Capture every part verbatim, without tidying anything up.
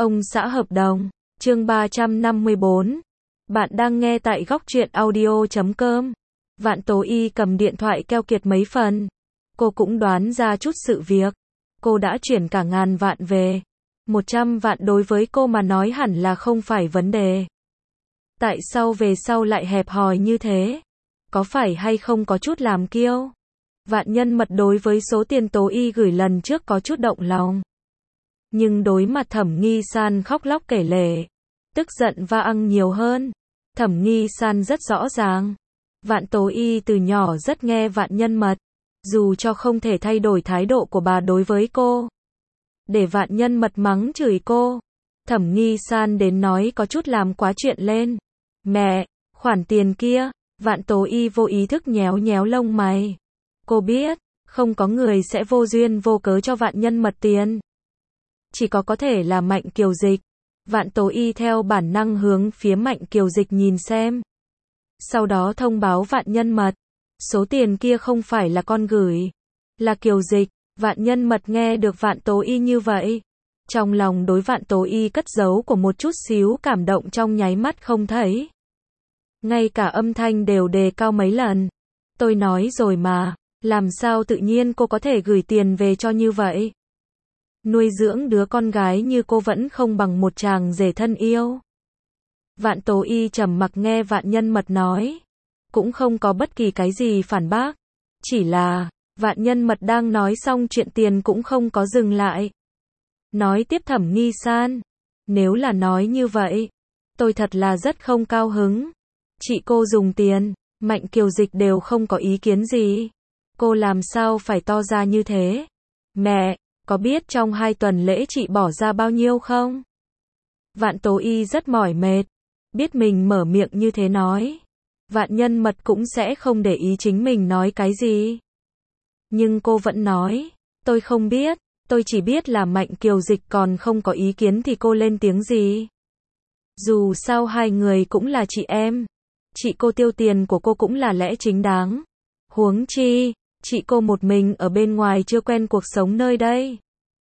Ông xã hợp đồng, chương ba trăm năm mươi bốn. Bạn đang nghe tại góc truyện audio chấm com. Vạn Tố Y cầm điện thoại keo kiệt mấy phần. Cô cũng đoán ra chút sự việc. Cô đã chuyển cả ngàn vạn về. Một trăm vạn đối với cô mà nói hẳn là không phải vấn đề. Tại sao về sau lại hẹp hòi như thế? Có phải hay không có chút làm kiêu? Vạn Nhân Mật đối với số tiền Tố Y gửi lần trước có chút động lòng. Nhưng đối mặt Thẩm Nghi San khóc lóc kể lể, tức giận va ăn nhiều hơn. Thẩm Nghi San rất rõ ràng. Vạn Tố Y từ nhỏ rất nghe Vạn Nhân Mật, dù cho không thể thay đổi thái độ của bà đối với cô. Để Vạn Nhân Mật mắng chửi cô, Thẩm Nghi San đến nói có chút làm quá chuyện lên. Mẹ, khoản tiền kia, Vạn Tố Y vô ý thức nhéo nhéo lông mày. Cô biết, không có người sẽ vô duyên vô cớ cho Vạn Nhân Mật tiền. Chỉ có có thể là Mạnh Kiều Dịch. Vạn Tố Y theo bản năng hướng phía Mạnh Kiều Dịch nhìn xem. Sau đó thông báo Vạn Nhân Mật. Số tiền kia không phải là con gửi, là Kiều Dịch. Vạn Nhân Mật nghe được Vạn Tố Y như vậy, trong lòng đối Vạn Tố Y cất giấu của một chút xíu cảm động trong nháy mắt không thấy. Ngay cả âm thanh đều đề cao mấy lần. Tôi nói rồi mà, làm sao tự nhiên cô có thể gửi tiền về cho như vậy? Nuôi dưỡng đứa con gái như cô vẫn không bằng một chàng rể thân yêu. Vạn Tố Y trầm mặc nghe Vạn Nhân Mật nói, cũng không có bất kỳ cái gì phản bác. Chỉ là, Vạn Nhân Mật đang nói xong chuyện tiền cũng không có dừng lại. Nói tiếp Thẩm Nghi San, nếu là nói như vậy, tôi thật là rất không cao hứng. Chị cô dùng tiền, Mạnh Kiều Dịch đều không có ý kiến gì. Cô làm sao phải to ra như thế? Mẹ, có biết trong hai tuần lễ chị bỏ ra bao nhiêu không? Vạn Tố Y rất mỏi mệt. Biết mình mở miệng như thế nói, Vạn Nhân Mật cũng sẽ không để ý chính mình nói cái gì. Nhưng cô vẫn nói, tôi không biết, tôi chỉ biết là Mạnh Kiều Dịch còn không có ý kiến thì cô lên tiếng gì. Dù sao hai người cũng là chị em, chị cô tiêu tiền của cô cũng là lẽ chính đáng. Huống chi, chị cô một mình ở bên ngoài chưa quen cuộc sống nơi đây.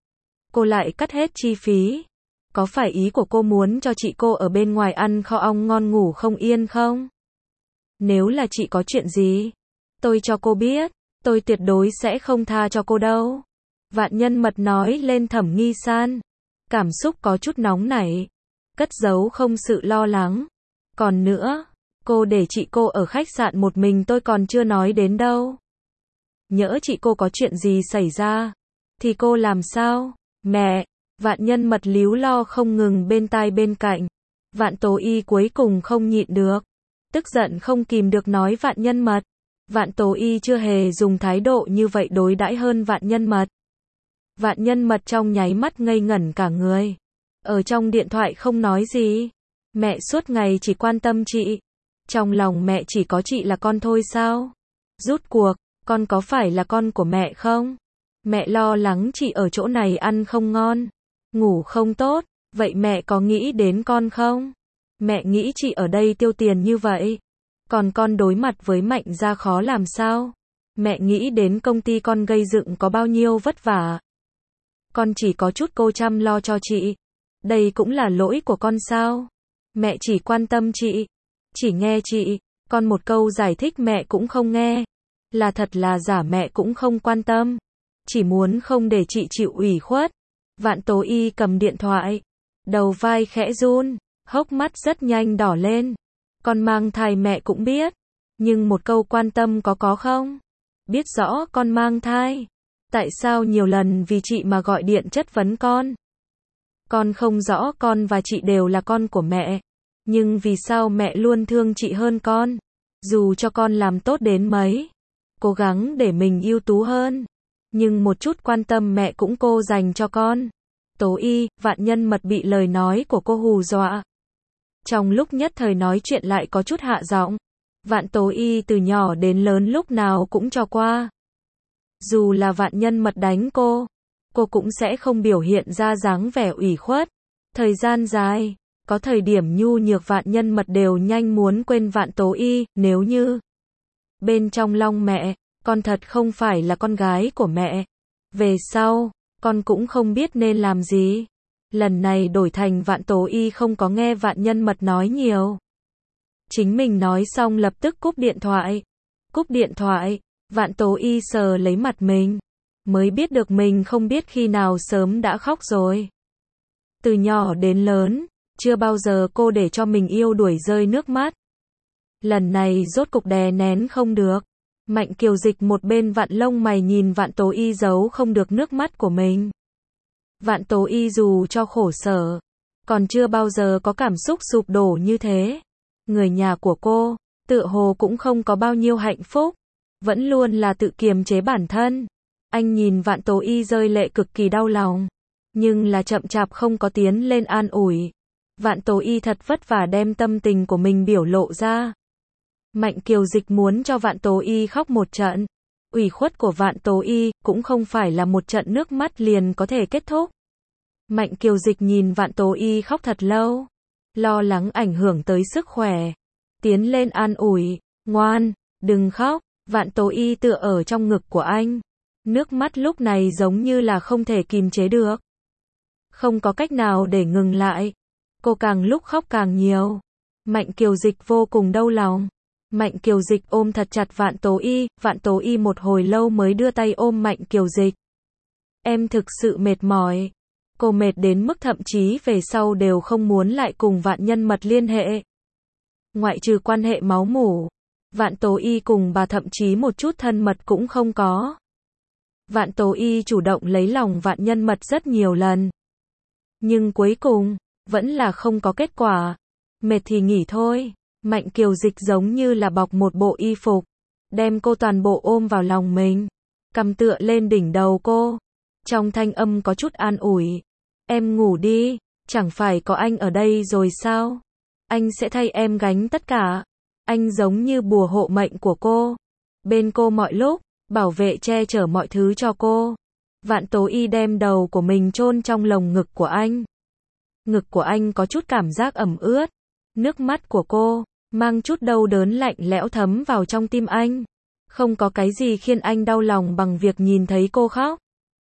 Cô lại cắt hết chi phí. Có phải ý của cô muốn cho chị cô ở bên ngoài ăn kho ong ngon ngủ không yên không? Nếu là chị có chuyện gì, tôi cho cô biết, tôi tuyệt đối sẽ không tha cho cô đâu. Vạn Nhân Mật nói lên Thẩm Nghi San. Cảm xúc có chút nóng nảy, cất giấu không sự lo lắng. Còn nữa, cô để chị cô ở khách sạn một mình tôi còn chưa nói đến đâu. Nhỡ chị cô có chuyện gì xảy ra, thì cô làm sao? Mẹ, Vạn Nhân Mật líu lo không ngừng bên tai bên cạnh. Vạn Tố Y cuối cùng không nhịn được, tức giận không kìm được nói Vạn Nhân Mật. Vạn Tố Y chưa hề dùng thái độ như vậy đối đãi hơn Vạn Nhân Mật. Vạn Nhân Mật trong nháy mắt ngây ngẩn cả người. Ở trong điện thoại không nói gì. Mẹ suốt ngày chỉ quan tâm chị. Trong lòng mẹ chỉ có chị là con thôi sao? Rút cuộc, con có phải là con của mẹ không? Mẹ lo lắng chị ở chỗ này ăn không ngon, ngủ không tốt, vậy mẹ có nghĩ đến con không? Mẹ nghĩ chị ở đây tiêu tiền như vậy, còn con đối mặt với Mạnh gia khó làm sao? Mẹ nghĩ đến công ty con gây dựng có bao nhiêu vất vả. Con chỉ có chút cô chăm lo cho chị. Đây cũng là lỗi của con sao? Mẹ chỉ quan tâm chị, chỉ nghe chị, con một câu giải thích mẹ cũng không nghe. Là thật là giả mẹ cũng không quan tâm. Chỉ muốn không để chị chịu ủy khuất. Vạn Tố Y cầm điện thoại, đầu vai khẽ run, hốc mắt rất nhanh đỏ lên. Con mang thai mẹ cũng biết, nhưng một câu quan tâm có có không? Biết rõ con mang thai, tại sao nhiều lần vì chị mà gọi điện chất vấn con? Con không rõ con và chị đều là con của mẹ, nhưng vì sao mẹ luôn thương chị hơn con? Dù cho con làm tốt đến mấy, cố gắng để mình ưu tú hơn, nhưng một chút quan tâm mẹ cũng cô dành cho con. Tố Y, Vạn Nhân Mật bị lời nói của cô hù dọa. Trong lúc nhất thời nói chuyện lại có chút hạ giọng. Vạn Tố Y từ nhỏ đến lớn lúc nào cũng cho qua. Dù là Vạn Nhân Mật đánh cô, cô cũng sẽ không biểu hiện ra dáng vẻ ủy khuất. Thời gian dài, có thời điểm nhu nhược Vạn Nhân Mật đều nhanh muốn quên Vạn Tố Y, nếu như bên trong lòng mẹ, con thật không phải là con gái của mẹ. Về sau, con cũng không biết nên làm gì. Lần này đổi thành Vạn Tố Y không có nghe Vạn Nhân Mật nói nhiều. Chính mình nói xong lập tức cúp điện thoại. Cúp điện thoại, Vạn Tố Y sờ lấy mặt mình. Mới biết được mình không biết khi nào sớm đã khóc rồi. Từ nhỏ đến lớn, chưa bao giờ cô để cho mình yêu đuổi rơi nước mắt. Lần này rốt cục đè nén không được. Mạnh Kiều Dịch một bên vặn lông mày nhìn Vạn Tố Y giấu không được nước mắt của mình. Vạn Tố Y dù cho khổ sở, còn chưa bao giờ có cảm xúc sụp đổ như thế. Người nhà của cô, tựa hồ cũng không có bao nhiêu hạnh phúc, vẫn luôn là tự kiềm chế bản thân. Anh nhìn Vạn Tố Y rơi lệ cực kỳ đau lòng, nhưng là chậm chạp không có tiến lên an ủi. Vạn Tố Y thật vất vả đem tâm tình của mình biểu lộ ra. Mạnh Kiều Dịch muốn cho Vạn Tố Y khóc một trận. Ủy khuất của Vạn Tố Y cũng không phải là một trận nước mắt liền có thể kết thúc. Mạnh Kiều Dịch nhìn Vạn Tố Y khóc thật lâu, lo lắng ảnh hưởng tới sức khỏe. Tiến lên an ủi, ngoan, đừng khóc. Vạn Tố Y tựa ở trong ngực của anh. Nước mắt lúc này giống như là không thể kìm chế được. Không có cách nào để ngừng lại. Cô càng lúc khóc càng nhiều. Mạnh Kiều Dịch vô cùng đau lòng. Mạnh Kiều Dịch ôm thật chặt Vạn Tố Y. Vạn Tố Y một hồi lâu mới đưa tay ôm Mạnh Kiều Dịch. Em thực sự mệt mỏi. Cô mệt đến mức thậm chí về sau đều không muốn lại cùng Vạn Nhân Mật liên hệ. Ngoại trừ quan hệ máu mủ, Vạn Tố Y cùng bà thậm chí một chút thân mật cũng không có. Vạn Tố Y chủ động lấy lòng Vạn Nhân Mật rất nhiều lần. Nhưng cuối cùng, vẫn là không có kết quả. Mệt thì nghỉ thôi. Mạnh Kiều Dịch giống như là bọc một bộ y phục, đem cô toàn bộ ôm vào lòng mình, cầm tựa lên đỉnh đầu cô. Trong thanh âm có chút an ủi. Em ngủ đi, chẳng phải có anh ở đây rồi sao? Anh sẽ thay em gánh tất cả. Anh giống như bùa hộ mệnh của cô. Bên cô mọi lúc, bảo vệ che chở mọi thứ cho cô. Vạn Tố Y đem đầu của mình chôn trong lồng ngực của anh. Ngực của anh có chút cảm giác ẩm ướt. Nước mắt của cô, mang chút đau đớn lạnh lẽo thấm vào trong tim anh. Không có cái gì khiến anh đau lòng bằng việc nhìn thấy cô khóc.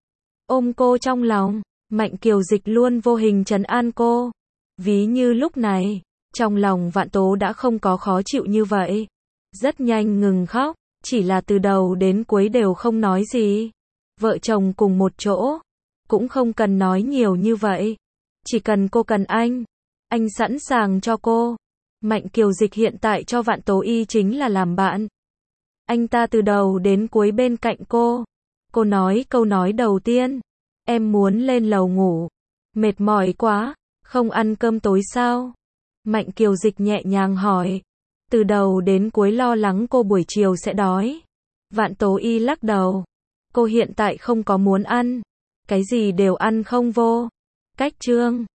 Ôm cô trong lòng, Mạnh Kiều Dịch luôn vô hình trấn an cô. Ví như lúc này, trong lòng Vạn Tố đã không có khó chịu như vậy. Rất nhanh ngừng khóc, chỉ là từ đầu đến cuối đều không nói gì. Vợ chồng cùng một chỗ, cũng không cần nói nhiều như vậy. Chỉ cần cô cần anh, anh sẵn sàng cho cô. Mạnh Kiều Dịch hiện tại cho Vạn Tố Y chính là làm bạn. Anh ta từ đầu đến cuối bên cạnh cô. Cô nói câu nói đầu tiên, em muốn lên lầu ngủ. Mệt mỏi quá, không ăn cơm tối sao? Mạnh Kiều Dịch nhẹ nhàng hỏi. Từ đầu đến cuối lo lắng cô buổi chiều sẽ đói. Vạn Tố Y lắc đầu. Cô hiện tại không có muốn ăn. Cái gì đều ăn không vô. Cách chương